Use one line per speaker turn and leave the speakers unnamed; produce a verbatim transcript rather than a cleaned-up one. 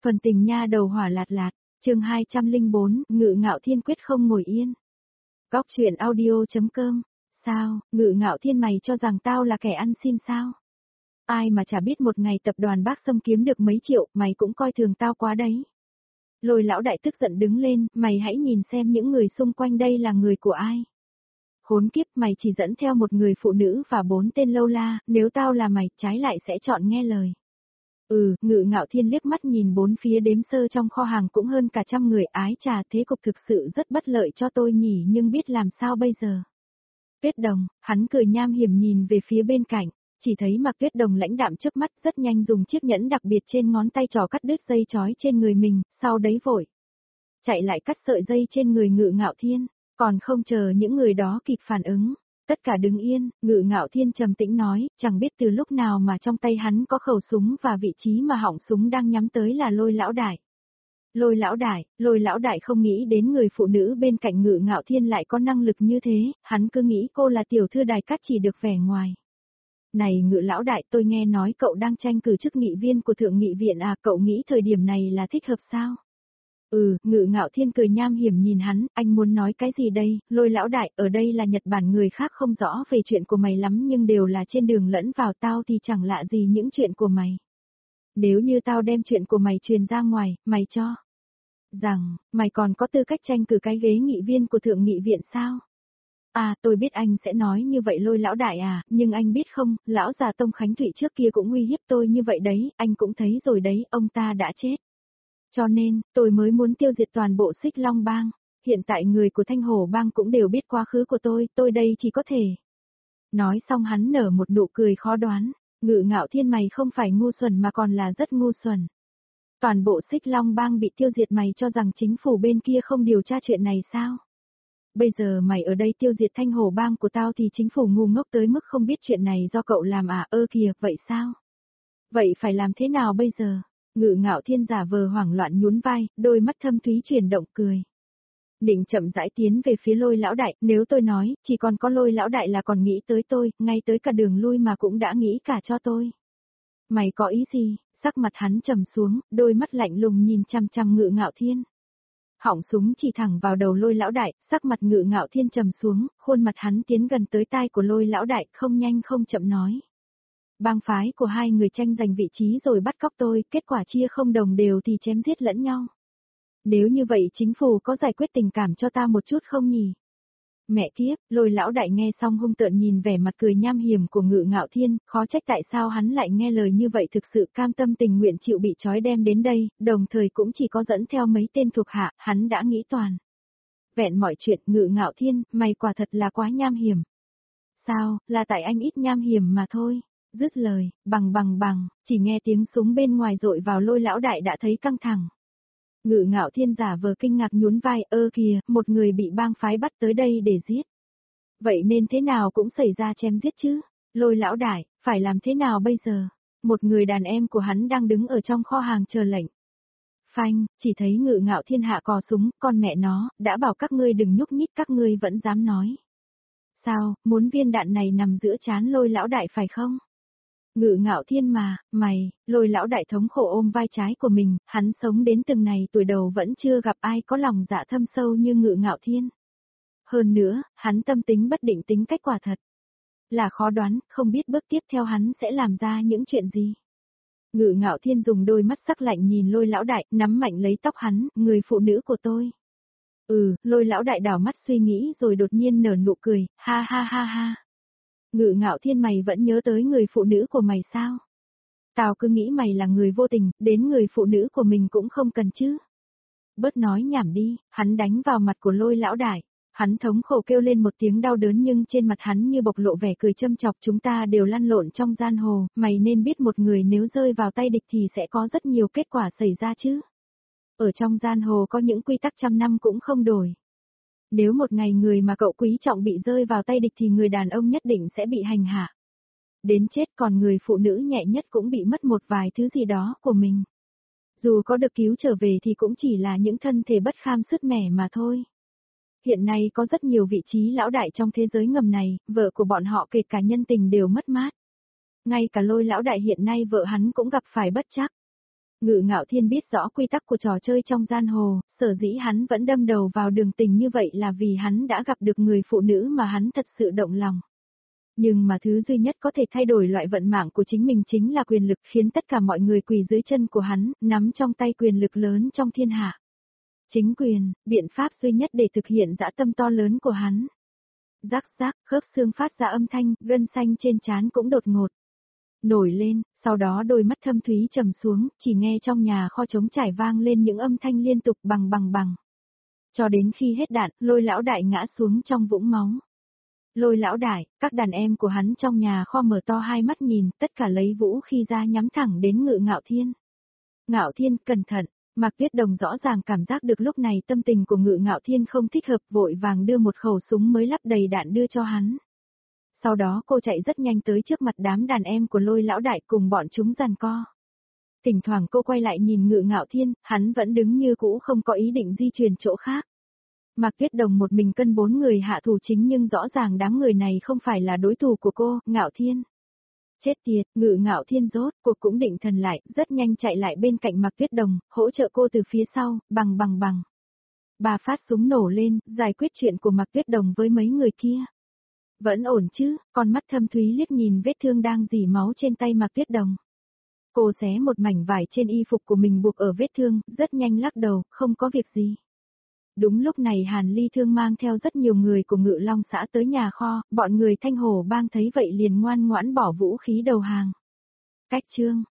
Phần tình nha đầu hỏa lạt lạt, chương hai trăm lẻ bốn, Ngự Ngạo Thiên quyết không ngồi yên. Góc truyện audio.com, sao, Ngự Ngạo Thiên mày cho rằng tao là kẻ ăn xin sao? Ai mà chả biết một ngày tập đoàn Bác Sâm kiếm được mấy triệu, mày cũng coi thường tao quá đấy. Lôi lão đại tức giận đứng lên, mày hãy nhìn xem những người xung quanh đây là người của ai. Khốn kiếp, mày chỉ dẫn theo một người phụ nữ và bốn tên lâu la, nếu tao là mày, trái lại sẽ chọn nghe lời. Ừ, Ngự Ngạo Thiên liếc mắt nhìn bốn phía đếm sơ trong kho hàng cũng hơn cả trăm người, ái trà, thế cục thực sự rất bất lợi cho tôi nhỉ, nhưng biết làm sao bây giờ. Tuyết Đồng, hắn cười nham hiểm nhìn về phía bên cạnh, chỉ thấy Mạc Tuyết Đồng lãnh đạm chớp mắt, rất nhanh dùng chiếc nhẫn đặc biệt trên ngón tay trò cắt đứt dây chói trên người mình, sau đấy vội chạy lại cắt sợi dây trên người Ngự Ngạo Thiên, còn không chờ những người đó kịp phản ứng. Tất cả đứng yên, Ngự Ngạo Thiên trầm tĩnh nói, chẳng biết từ lúc nào mà trong tay hắn có khẩu súng và vị trí mà họng súng đang nhắm tới là Lôi lão đại. Lôi lão đại, Lôi lão đại không nghĩ đến người phụ nữ bên cạnh Ngự Ngạo Thiên lại có năng lực như thế, hắn cứ nghĩ cô là tiểu thư đài cát chỉ được vẻ ngoài. Này Ngự lão đại, tôi nghe nói cậu đang tranh cử chức nghị viên của Thượng nghị viện à, cậu nghĩ thời điểm này là thích hợp sao? Ừ, Ngự Ngạo Thiên cười nham hiểm nhìn hắn, anh muốn nói cái gì đây, Lôi lão đại, ở đây là Nhật Bản, người khác không rõ về chuyện của mày lắm nhưng đều là trên đường lẫn vào tao thì chẳng lạ gì những chuyện của mày. Nếu như tao đem chuyện của mày truyền ra ngoài, mày cho rằng, mày còn có tư cách tranh cử cái ghế nghị viên của Thượng nghị viện sao? À, tôi biết anh sẽ nói như vậy Lôi lão đại à, nhưng anh biết không, lão già Tông Khánh Thụy trước kia cũng uy hiếp tôi như vậy đấy, anh cũng thấy rồi đấy, ông ta đã chết. Cho nên, tôi mới muốn tiêu diệt toàn bộ Xích Long Bang, hiện tại người của Thanh Hổ Bang cũng đều biết quá khứ của tôi, tôi đây chỉ có thể. Nói xong hắn nở một nụ cười khó đoán, Ngự Ngạo Thiên mày không phải ngu xuẩn mà còn là rất ngu xuẩn. Toàn bộ Xích Long Bang bị tiêu diệt mày cho rằng chính phủ bên kia không điều tra chuyện này sao? Bây giờ mày ở đây tiêu diệt Thanh Hổ Bang của tao thì chính phủ ngu ngốc tới mức không biết chuyện này do cậu làm à, ơ kìa, vậy sao? Vậy phải làm thế nào bây giờ? Ngự Ngạo Thiên giả vờ hoảng loạn nhún vai, đôi mắt thâm thúy chuyển động cười. Định chậm rãi tiến về phía Lôi lão đại, nếu tôi nói, chỉ còn có Lôi lão đại là còn nghĩ tới tôi, ngay tới cả đường lui mà cũng đã nghĩ cả cho tôi. Mày có ý gì? Sắc mặt hắn trầm xuống, đôi mắt lạnh lùng nhìn chăm chăm Ngự Ngạo Thiên. Họng súng chỉ thẳng vào đầu Lôi lão đại, sắc mặt Ngự Ngạo Thiên trầm xuống, khuôn mặt hắn tiến gần tới tai của Lôi lão đại, không nhanh không chậm nói. Bang phái của hai người tranh giành vị trí rồi bắt cóc tôi, kết quả chia không đồng đều thì chém giết lẫn nhau. Nếu như vậy chính phủ có giải quyết tình cảm cho ta một chút không nhỉ? Mẹ kiếp, Lôi lão đại nghe xong hung tợn nhìn vẻ mặt cười nham hiểm của Ngự Ngạo Thiên, khó trách tại sao hắn lại nghe lời như vậy, thực sự cam tâm tình nguyện chịu bị trói đem đến đây, đồng thời cũng chỉ có dẫn theo mấy tên thuộc hạ, hắn đã nghĩ toàn. Vẹn mọi chuyện, Ngự Ngạo Thiên, mày quả thật là quá nham hiểm. Sao, là tại anh ít nham hiểm mà thôi. Dứt lời, bằng bằng bằng, chỉ nghe tiếng súng bên ngoài dội vào Lôi lão đại đã thấy căng thẳng. Ngự Ngạo Thiên giả vờ kinh ngạc nhún vai, ơ kìa, một người bị bang phái bắt tới đây để giết. Vậy nên thế nào cũng xảy ra chém giết chứ, Lôi lão đại, phải làm thế nào bây giờ? Một người đàn em của hắn đang đứng ở trong kho hàng chờ lệnh. Phanh, chỉ thấy Ngự Ngạo Thiên hạ cò súng, con mẹ nó, đã bảo các ngươi đừng nhúc nhích các ngươi vẫn dám nói. Sao, muốn viên đạn này nằm giữa trán Lôi lão đại phải không? Ngự Ngạo Thiên mà, mày, Lôi lão đại thống khổ ôm vai trái của mình, hắn sống đến từng này tuổi đầu vẫn chưa gặp ai có lòng dạ thâm sâu như Ngự Ngạo Thiên. Hơn nữa, hắn tâm tính bất định, tính cách quả thật là khó đoán, không biết bước tiếp theo hắn sẽ làm ra những chuyện gì. Ngự Ngạo Thiên dùng đôi mắt sắc lạnh nhìn Lôi lão đại, nắm mạnh lấy tóc hắn, người phụ nữ của tôi. Ừ, Lôi lão đại đảo mắt suy nghĩ rồi đột nhiên nở nụ cười, ha ha ha ha. Ngự Ngạo Thiên mày vẫn nhớ tới người phụ nữ của mày sao? Tao cứ nghĩ mày là người vô tình, đến người phụ nữ của mình cũng không cần chứ. Bớt nói nhảm đi, hắn đánh vào mặt của Lôi lão đại. Hắn thống khổ kêu lên một tiếng đau đớn nhưng trên mặt hắn như bộc lộ vẻ cười châm chọc, chúng ta đều lăn lộn trong giang hồ, mày nên biết một người nếu rơi vào tay địch thì sẽ có rất nhiều kết quả xảy ra chứ. Ở trong giang hồ có những quy tắc trăm năm cũng không đổi. Nếu một ngày người mà cậu quý trọng bị rơi vào tay địch thì người đàn ông nhất định sẽ bị hành hạ. Đến chết, còn người phụ nữ nhẹ nhất cũng bị mất một vài thứ gì đó của mình. Dù có được cứu trở về thì cũng chỉ là những thân thể bất kham sứt mẻ mà thôi. Hiện nay có rất nhiều vị trí lão đại trong thế giới ngầm này, vợ của bọn họ kể cả nhân tình đều mất mát. Ngay cả Lôi lão đại hiện nay vợ hắn cũng gặp phải bất trắc. Ngự Ngạo Thiên biết rõ quy tắc của trò chơi trong giang hồ, sở dĩ hắn vẫn đâm đầu vào đường tình như vậy là vì hắn đã gặp được người phụ nữ mà hắn thật sự động lòng. Nhưng mà thứ duy nhất có thể thay đổi loại vận mạng của chính mình chính là quyền lực, khiến tất cả mọi người quỳ dưới chân của hắn, nắm trong tay quyền lực lớn trong thiên hạ. Chính quyền, biện pháp duy nhất để thực hiện dã tâm to lớn của hắn. Rắc rắc, khớp xương phát ra âm thanh, gân xanh trên trán cũng đột ngột nổi lên, sau đó đôi mắt thâm thúy trầm xuống, chỉ nghe trong nhà kho trống trải vang lên những âm thanh liên tục bằng bằng bằng. Cho đến khi hết đạn, Lôi lão đại ngã xuống trong vũng máu. Lôi lão đại, các đàn em của hắn trong nhà kho mở to hai mắt nhìn, tất cả lấy vũ khí ra nhắm thẳng đến Ngự Ngạo Thiên. Ngạo Thiên, cẩn thận. Mạc Tuyết Đồng rõ ràng cảm giác được lúc này tâm tình của Ngự Ngạo Thiên không thích hợp, vội vàng đưa một khẩu súng mới lắp đầy đạn đưa cho hắn. Sau đó cô chạy rất nhanh tới trước mặt đám đàn em của Lôi lão đại cùng bọn chúng giằng co. Thỉnh thoảng cô quay lại nhìn Ngự Ngạo Thiên, hắn vẫn đứng như cũ không có ý định di chuyển chỗ khác. Mạc Tuyết Đồng một mình cân bốn người hạ thủ chính nhưng rõ ràng đám người này không phải là đối thủ của cô, Ngạo Thiên. Chết tiệt, Ngự Ngạo Thiên rốt cuộc cũng định thần lại, rất nhanh chạy lại bên cạnh Mạc Tuyết Đồng, hỗ trợ cô từ phía sau, bằng bằng bằng. Bà phát súng nổ lên, giải quyết chuyện của Mạc Tuyết Đồng với mấy người kia. Vẫn ổn chứ, con mắt thâm thúy liếc nhìn vết thương đang rỉ máu trên tay Mạc Tuyết Đồng. Cô xé một mảnh vải trên y phục của mình buộc ở vết thương, rất nhanh lắc đầu, không có việc gì. Đúng lúc này Hàn Ly Thương mang theo rất nhiều người của Ngự Long xã tới nhà kho, bọn người Thanh Hổ Bang thấy vậy liền ngoan ngoãn bỏ vũ khí đầu hàng. Cách chương